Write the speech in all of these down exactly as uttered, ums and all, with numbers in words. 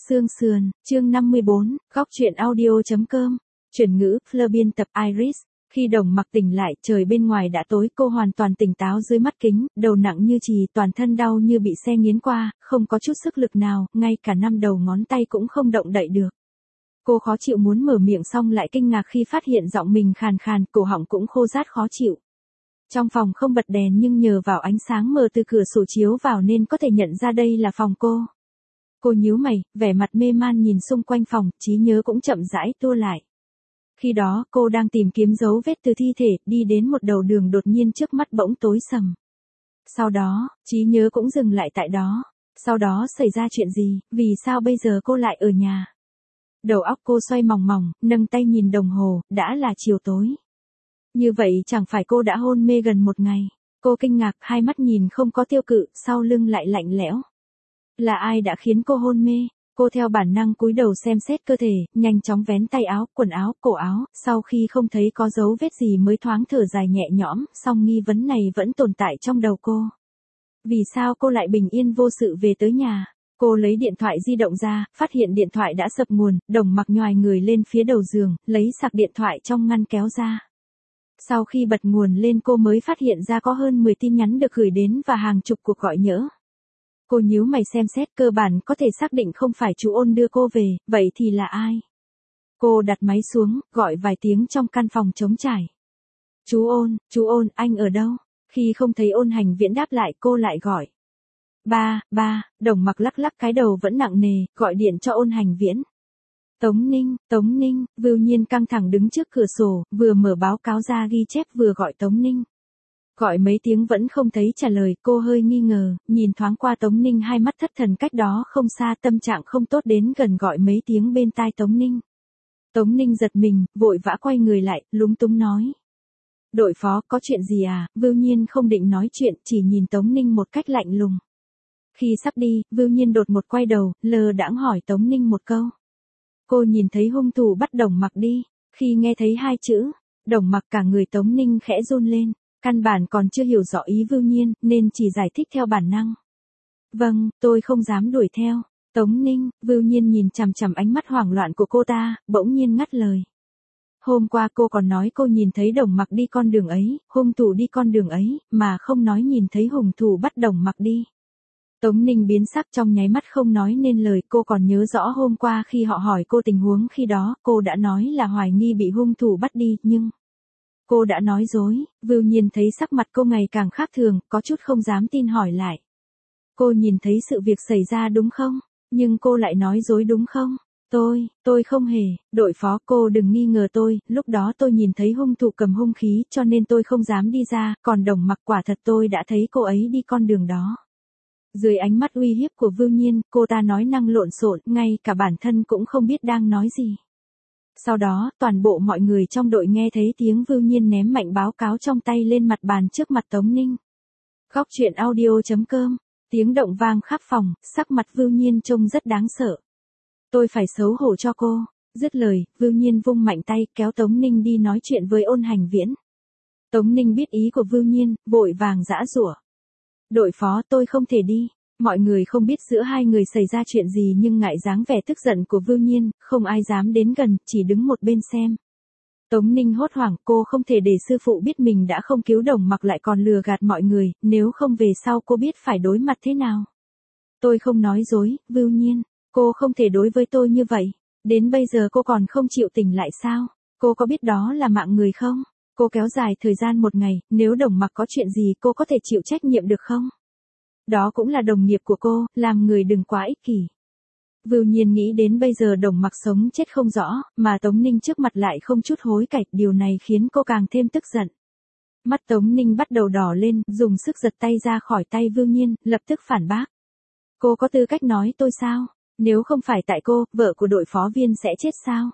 Xương sườn, chương năm mươi bốn, góc truyện audio.com, chuyển ngữ, Fleur biên tập Iris. Khi Đồng Mặc tỉnh lại, trời bên ngoài đã tối, cô hoàn toàn tỉnh táo dưới mắt kính, đầu nặng như chì, toàn thân đau như bị xe nghiến qua, không có chút sức lực nào, ngay cả năm đầu ngón tay cũng không động đậy được. Cô khó chịu muốn mở miệng xong lại kinh ngạc khi phát hiện giọng mình khàn khàn, cổ họng cũng khô rát khó chịu. Trong phòng không bật đèn nhưng nhờ vào ánh sáng mờ từ cửa sổ chiếu vào nên có thể nhận ra đây là phòng cô. Cô nhíu mày, vẻ mặt mê man nhìn xung quanh phòng, trí nhớ cũng chậm rãi tua lại. Khi đó, cô đang tìm kiếm dấu vết từ thi thể, đi đến một đầu đường đột nhiên trước mắt bỗng tối sầm. Sau đó, trí nhớ cũng dừng lại tại đó. Sau đó xảy ra chuyện gì, vì sao bây giờ cô lại ở nhà? Đầu óc cô xoay mòng mòng, nâng tay nhìn đồng hồ, đã là chiều tối. Như vậy chẳng phải cô đã hôn mê gần một ngày. Cô kinh ngạc, hai mắt nhìn không có tiêu cự, sau lưng lại lạnh lẽo. Là ai đã khiến cô hôn mê? Cô theo bản năng cúi đầu xem xét cơ thể, nhanh chóng vén tay áo, quần áo, cổ áo, sau khi không thấy có dấu vết gì mới thoáng thở dài nhẹ nhõm, song nghi vấn này vẫn tồn tại trong đầu cô. Vì sao cô lại bình yên vô sự về tới nhà? Cô lấy điện thoại di động ra, phát hiện điện thoại đã sập nguồn, Đồng Mặc nhoài người lên phía đầu giường, lấy sạc điện thoại trong ngăn kéo ra. Sau khi bật nguồn lên cô mới phát hiện ra có hơn mười tin nhắn được gửi đến và hàng chục cuộc gọi nhỡ. Cô nhíu mày xem xét, cơ bản có thể xác định không phải chú Ôn đưa cô về, vậy thì là ai? Cô đặt máy xuống, gọi vài tiếng trong căn phòng trống trải. Chú Ôn, chú Ôn, anh ở đâu? Khi không thấy Ôn Hành Viễn đáp lại cô lại gọi. Ba, ba, Đồng Mặc lắc lắc cái đầu vẫn nặng nề, gọi điện cho Ôn Hành Viễn. Tống Ninh, Tống Ninh, Vưu Nhiên căng thẳng đứng trước cửa sổ, vừa mở báo cáo ra ghi chép vừa gọi Tống Ninh. Gọi mấy tiếng vẫn không thấy trả lời, cô hơi nghi ngờ, nhìn thoáng qua Tống Ninh hai mắt thất thần cách đó không xa, tâm trạng không tốt đến gần gọi mấy tiếng bên tai Tống Ninh. Tống Ninh giật mình, vội vã quay người lại, lúng túng nói. Đội phó, có chuyện gì à? Vưu Nhiên không định nói chuyện, chỉ nhìn Tống Ninh một cách lạnh lùng. Khi sắp đi, Vưu Nhiên đột một quay đầu, lơ đãng hỏi Tống Ninh một câu. Cô nhìn thấy hung thủ bắt Đồng Mặc đi, khi nghe thấy hai chữ, Đồng Mặc cả người Tống Ninh khẽ run lên. Căn bản còn chưa hiểu rõ ý Vưu Nhiên, nên chỉ giải thích theo bản năng. Vâng, tôi không dám đuổi theo. Tống Ninh, Vưu Nhiên nhìn chằm chằm ánh mắt hoảng loạn của cô ta, bỗng nhiên ngắt lời. Hôm qua cô còn nói cô nhìn thấy Đồng Mặc đi con đường ấy, hung thủ đi con đường ấy, mà không nói nhìn thấy hung thủ bắt Đồng Mặc đi. Tống Ninh biến sắc trong nháy mắt không nói nên lời, cô còn nhớ rõ hôm qua khi họ hỏi cô tình huống khi đó, cô đã nói là hoài nghi bị hung thủ bắt đi, nhưng... Cô đã nói dối. Vưu Nhiên thấy sắc mặt cô ngày càng khác thường, có chút không dám tin hỏi lại. Cô nhìn thấy sự việc xảy ra đúng không? Nhưng cô lại nói dối đúng không? Tôi, tôi không hề, đội phó cô đừng nghi ngờ tôi, lúc đó tôi nhìn thấy hung thủ cầm hung khí cho nên tôi không dám đi ra, còn Đồng Mặc quả thật tôi đã thấy cô ấy đi con đường đó. Dưới ánh mắt uy hiếp của Vưu Nhiên, cô ta nói năng lộn xộn, ngay cả bản thân cũng không biết đang nói gì. Sau đó, toàn bộ mọi người trong đội nghe thấy tiếng Vưu Nhiên ném mạnh báo cáo trong tay lên mặt bàn trước mặt Tống Ninh. Góc truyện audio.com, tiếng động vang khắp phòng, sắc mặt Vưu Nhiên trông rất đáng sợ. Tôi phải xấu hổ cho cô. Dứt lời, Vưu Nhiên vung mạnh tay kéo Tống Ninh đi nói chuyện với Ôn Hành Viễn. Tống Ninh biết ý của Vưu Nhiên, vội vàng giã giụa. Đội phó, tôi không thể đi. Mọi người không biết giữa hai người xảy ra chuyện gì nhưng ngại dáng vẻ tức giận của Vưu Nhiên, không ai dám đến gần, chỉ đứng một bên xem. Tống Ninh hốt hoảng, cô không thể để sư phụ biết mình đã không cứu Đồng Mặc lại còn lừa gạt mọi người, nếu không về sau cô biết phải đối mặt thế nào. Tôi không nói dối, Vưu Nhiên, cô không thể đối với tôi như vậy. Đến bây giờ cô còn không chịu tỉnh lại sao? Cô có biết đó là mạng người không? Cô kéo dài thời gian một ngày, nếu Đồng Mặc có chuyện gì cô có thể chịu trách nhiệm được không? Đó cũng là đồng nghiệp của cô, làm người đừng quá ích kỷ. Vưu Nhiên nghĩ đến bây giờ Đồng Mặc sống chết không rõ, mà Tống Ninh trước mặt lại không chút hối cải, điều này khiến cô càng thêm tức giận. Mắt Tống Ninh bắt đầu đỏ lên, dùng sức giật tay ra khỏi tay Vưu Nhiên, lập tức phản bác. Cô có tư cách nói tôi sao? Nếu không phải tại cô, vợ của đội phó Viên sẽ chết sao?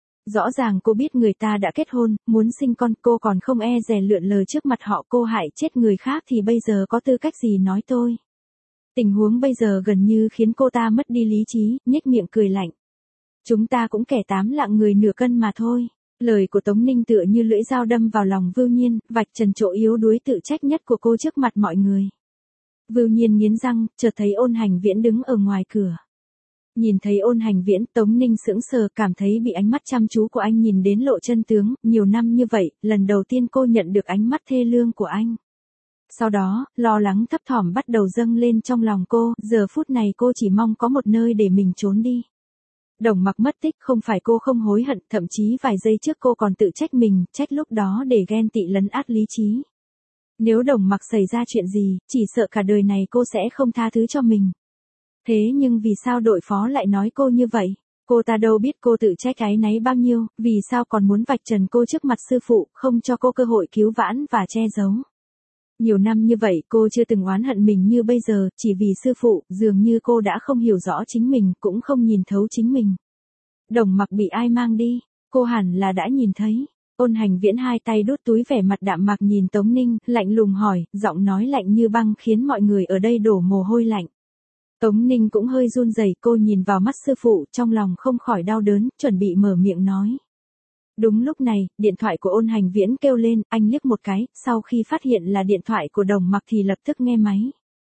Rõ ràng cô biết người ta đã kết hôn, muốn sinh con, cô còn không e dè lượn lờ trước mặt họ cô hại chết người khác thì bây giờ có tư cách gì nói tôi. Tình huống bây giờ gần như khiến cô ta mất đi lý trí, nhếch miệng cười lạnh. Chúng ta cũng kẻ tám lạng người nửa cân mà thôi. Lời của Tống Ninh tựa như lưỡi dao đâm vào lòng Vưu Nhiên, vạch trần chỗ yếu đuối tự trách nhất của cô trước mặt mọi người. Vưu Nhiên nghiến răng, chợt thấy Ôn Hành Viễn đứng ở ngoài cửa. Nhìn thấy Ôn Hành Viễn, Tống Ninh sững sờ, cảm thấy bị ánh mắt chăm chú của anh nhìn đến lộ chân tướng, nhiều năm như vậy, lần đầu tiên cô nhận được ánh mắt thê lương của anh. Sau đó, lo lắng thấp thỏm bắt đầu dâng lên trong lòng cô, giờ phút này cô chỉ mong có một nơi để mình trốn đi. Đồng Mặc mất tích, không phải cô không hối hận, thậm chí vài giây trước cô còn tự trách mình, trách lúc đó để ghen tị lấn át lý trí. Nếu Đồng Mặc xảy ra chuyện gì, chỉ sợ cả đời này cô sẽ không tha thứ cho mình. Thế nhưng vì sao đội phó lại nói cô như vậy? Cô ta đâu biết cô tự trách áy náy bao nhiêu, vì sao còn muốn vạch trần cô trước mặt sư phụ, không cho cô cơ hội cứu vãn và che giấu. Nhiều năm như vậy cô chưa từng oán hận mình như bây giờ, chỉ vì sư phụ, dường như cô đã không hiểu rõ chính mình, cũng không nhìn thấu chính mình. Đồng Mặc bị ai mang đi, cô hẳn là đã nhìn thấy. Ôn Hành Viễn hai tay đút túi, vẻ mặt đạm mạc nhìn Tống Ninh, lạnh lùng hỏi, giọng nói lạnh như băng khiến mọi người ở đây đổ mồ hôi lạnh. Tống Ninh cũng hơi run rẩy, cô nhìn vào mắt sư phụ, trong lòng không khỏi đau đớn, chuẩn bị mở miệng nói. Đúng lúc này, điện thoại của Ôn Hành Viễn kêu lên, anh liếc một cái, sau khi phát hiện là điện thoại của Đồng Mặc thì lập tức nghe máy.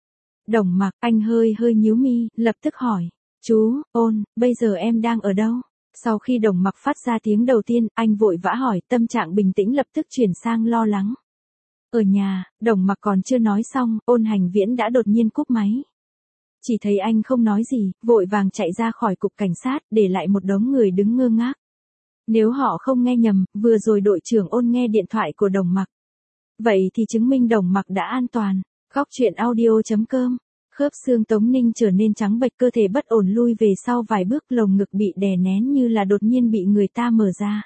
Đồng Mặc, anh hơi hơi nhíu mi, lập tức hỏi, chú, Ôn, bây giờ em đang ở đâu? Sau khi Đồng Mặc phát ra tiếng đầu tiên, anh vội vã hỏi, tâm trạng bình tĩnh lập tức chuyển sang lo lắng. Ở nhà, Đồng Mặc còn chưa nói xong, Ôn Hành Viễn đã đột nhiên cúp máy. Chỉ thấy anh không nói gì, vội vàng chạy ra khỏi cục cảnh sát, để lại một đống người đứng ngơ ngác. Nếu họ không nghe nhầm, vừa rồi đội trưởng Ôn nghe điện thoại của Đồng Mặc. Vậy thì chứng minh Đồng Mặc đã an toàn. Góc truyện audio chấm com. Khớp xương Tống Ninh trở nên trắng bệch, cơ thể bất ổn lui về sau vài bước, lồng ngực bị đè nén như là đột nhiên bị người ta mở ra.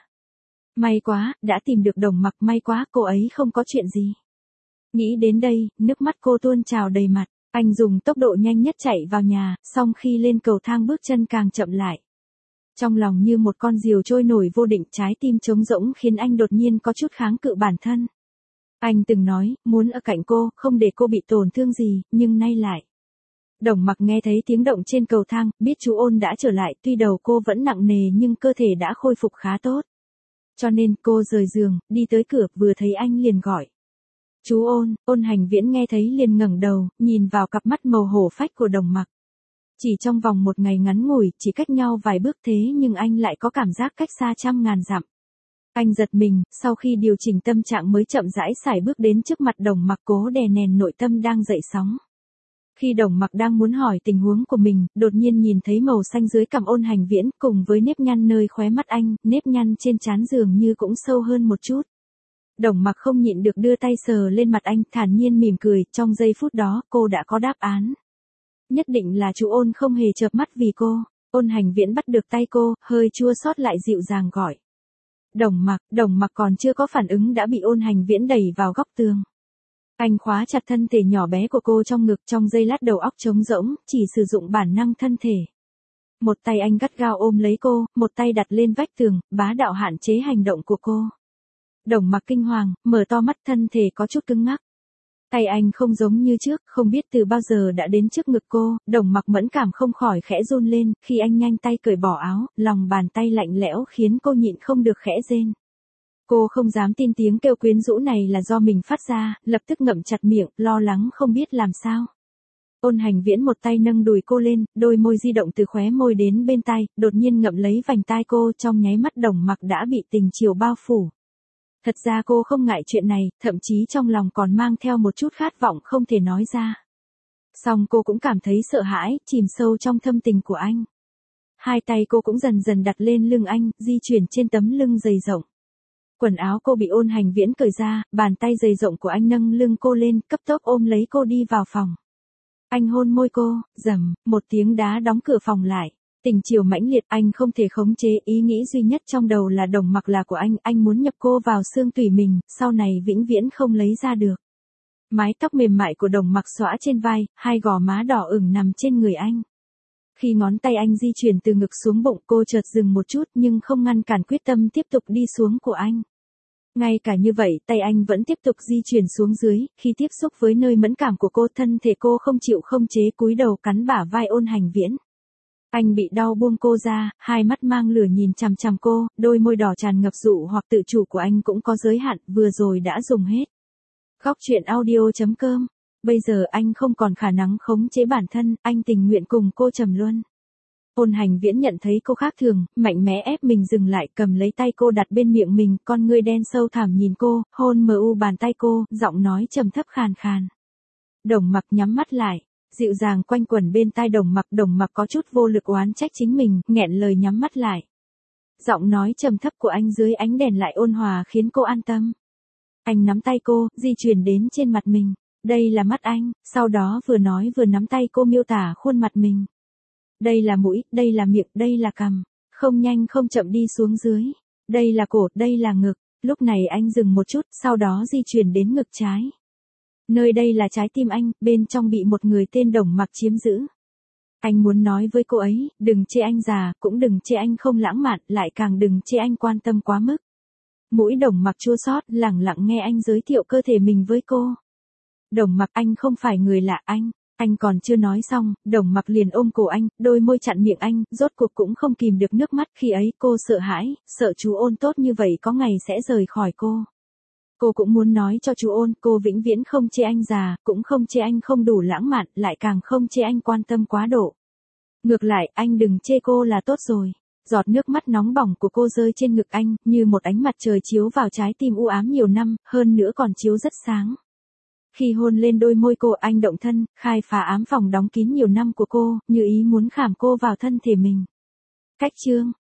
May quá, đã tìm được Đồng Mặc, may quá, cô ấy không có chuyện gì. Nghĩ đến đây, nước mắt cô tuôn trào đầy mặt. Anh dùng tốc độ nhanh nhất chạy vào nhà, song khi lên cầu thang bước chân càng chậm lại. Trong lòng như một con diều trôi nổi vô định, trái tim trống rỗng khiến anh đột nhiên có chút kháng cự bản thân. Anh từng nói, muốn ở cạnh cô, không để cô bị tổn thương gì, nhưng nay lại. Đồng Mặc nghe thấy tiếng động trên cầu thang, biết chú Ôn đã trở lại, tuy đầu cô vẫn nặng nề nhưng cơ thể đã khôi phục khá tốt. Cho nên cô rời giường, đi tới cửa, vừa thấy anh liền gọi. Chú Ôn. Ôn Hành Viễn nghe thấy liền ngẩng đầu, nhìn vào cặp mắt màu hổ phách của Đồng Mặc. Chỉ trong vòng một ngày ngắn ngủi, chỉ cách nhau vài bước thế nhưng anh lại có cảm giác cách xa trăm ngàn dặm. Anh giật mình, sau khi điều chỉnh tâm trạng mới chậm rãi sải bước đến trước mặt Đồng Mặc, cố đè nén nội tâm đang dậy sóng. Khi Đồng Mặc đang muốn hỏi tình huống của mình, đột nhiên nhìn thấy màu xanh dưới cằm Ôn Hành Viễn, cùng với nếp nhăn nơi khóe mắt anh, nếp nhăn trên trán dường như cũng sâu hơn một chút. Đồng Mặc không nhịn được đưa tay sờ lên mặt anh, thản nhiên mỉm cười, trong giây phút đó, cô đã có đáp án. Nhất định là chú Ôn không hề chợp mắt vì cô. Ôn Hành Viễn bắt được tay cô, hơi chua xót lại dịu dàng gọi. Đồng Mặc. Đồng Mặc còn chưa có phản ứng đã bị Ôn Hành Viễn đẩy vào góc tường. Anh khóa chặt thân thể nhỏ bé của cô trong ngực, trong giây lát đầu óc trống rỗng, chỉ sử dụng bản năng thân thể. Một tay anh gắt gao ôm lấy cô, một tay đặt lên vách tường, bá đạo hạn chế hành động của cô. Đồng Mặc kinh hoàng, mở to mắt, thân thể có chút cứng ngắc. Tay anh không giống như trước, không biết từ bao giờ đã đến trước ngực cô, Đồng Mặc mẫn cảm không khỏi khẽ run lên, khi anh nhanh tay cởi bỏ áo, lòng bàn tay lạnh lẽo khiến cô nhịn không được khẽ rên. Cô không dám tin tiếng kêu quyến rũ này là do mình phát ra, lập tức ngậm chặt miệng, lo lắng không biết làm sao. Ôn Hành Viễn một tay nâng đùi cô lên, đôi môi di động từ khóe môi đến bên tai, đột nhiên ngậm lấy vành tai cô, trong nháy mắt Đồng Mặc đã bị tình chiều bao phủ. Thật ra cô không ngại chuyện này, thậm chí trong lòng còn mang theo một chút khát vọng không thể nói ra. Song cô cũng cảm thấy sợ hãi, chìm sâu trong thâm tình của anh. Hai tay cô cũng dần dần đặt lên lưng anh, di chuyển trên tấm lưng dày rộng. Quần áo cô bị Ôn Hành Viễn cởi ra, bàn tay dày rộng của anh nâng lưng cô lên, cấp tốc ôm lấy cô đi vào phòng. Anh hôn môi cô, rầm, một tiếng đá đóng cửa phòng lại. Tình chiều mãnh liệt, anh không thể khống chế, ý nghĩ duy nhất trong đầu là Đồng Mặc là của anh, anh muốn nhập cô vào xương tủy mình, sau này vĩnh viễn không lấy ra được. Mái tóc mềm mại của Đồng Mặc xõa trên vai, hai gò má đỏ ửng nằm trên người anh. Khi ngón tay anh di chuyển từ ngực xuống bụng, cô chợt dừng một chút nhưng không ngăn cản quyết tâm tiếp tục đi xuống của anh. Ngay cả như vậy, tay anh vẫn tiếp tục di chuyển xuống dưới, khi tiếp xúc với nơi mẫn cảm của cô, thân thể cô không chịu không chế cúi đầu cắn bả vai Ôn Hành Viễn. Anh bị đau buông cô ra, hai mắt mang lửa nhìn chằm chằm cô, đôi môi đỏ tràn ngập dụ hoặc tự chủ của anh cũng có giới hạn, vừa rồi đã dùng hết. Góc truyện audio chấm com. Bây giờ anh không còn khả năng khống chế bản thân, anh tình nguyện cùng cô trầm luân. Ôn Hành Viễn nhận thấy cô khác thường, mạnh mẽ ép mình dừng lại, cầm lấy tay cô đặt bên miệng mình, con ngươi đen sâu thẳm nhìn cô, hôn mờ u bàn tay cô, giọng nói trầm thấp khàn khàn. Đồng Mặc nhắm mắt lại, dịu dàng quanh quẩn bên tai Đồng Mặc, Đồng Mặc có chút vô lực oán trách chính mình, nghẹn lời nhắm mắt lại. Giọng nói trầm thấp của anh dưới ánh đèn lại ôn hòa khiến cô an tâm. Anh nắm tay cô, di chuyển đến trên mặt mình. Đây là mắt anh, sau đó vừa nói vừa nắm tay cô miêu tả khuôn mặt mình. Đây là mũi, đây là miệng, đây là cằm. Không nhanh không chậm đi xuống dưới. Đây là cổ, đây là ngực. Lúc này anh dừng một chút, sau đó di chuyển đến ngực trái. Nơi đây là trái tim anh, bên trong bị một người tên Đồng Mặc chiếm giữ. Anh muốn nói với cô ấy, đừng chê anh già, cũng đừng chê anh không lãng mạn, lại càng đừng chê anh quan tâm quá mức. Mũi Đồng Mặc chua xót, lẳng lặng nghe anh giới thiệu cơ thể mình với cô. Đồng Mặc, anh không phải người lạ, anh. Anh còn chưa nói xong, Đồng Mặc liền ôm cổ anh, đôi môi chặn miệng anh, rốt cuộc cũng không kìm được nước mắt. Khi ấy cô sợ hãi, sợ chú Ôn tốt như vậy có ngày sẽ rời khỏi cô. Cô cũng muốn nói cho chú Ôn, cô vĩnh viễn không chê anh già, cũng không chê anh không đủ lãng mạn, lại càng không chê anh quan tâm quá độ. Ngược lại, anh đừng chê cô là tốt rồi. Giọt nước mắt nóng bỏng của cô rơi trên ngực anh, như một ánh mặt trời chiếu vào trái tim u ám nhiều năm, hơn nữa còn chiếu rất sáng. Khi hôn lên đôi môi cô, anh động thân, khai phá ám phòng đóng kín nhiều năm của cô, như ý muốn khảm cô vào thân thể mình. Cách chương